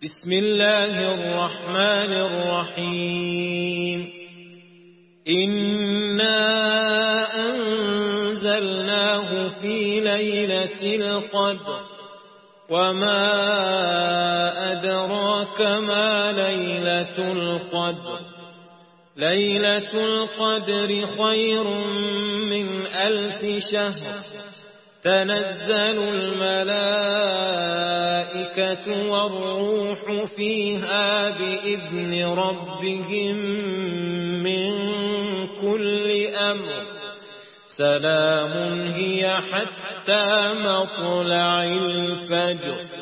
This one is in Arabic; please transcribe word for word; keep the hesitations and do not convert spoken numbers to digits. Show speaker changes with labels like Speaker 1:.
Speaker 1: بسم الله الرحمن الرحيم إنا أنزلناه في ليلة القدر وما أدراك ما ليلة القدر ليلة القدر خير من ألف شهر تنزل الملائكة والروح فيها بإذن ربهم من كل أمر سلام هي حتى مطلع الفجر.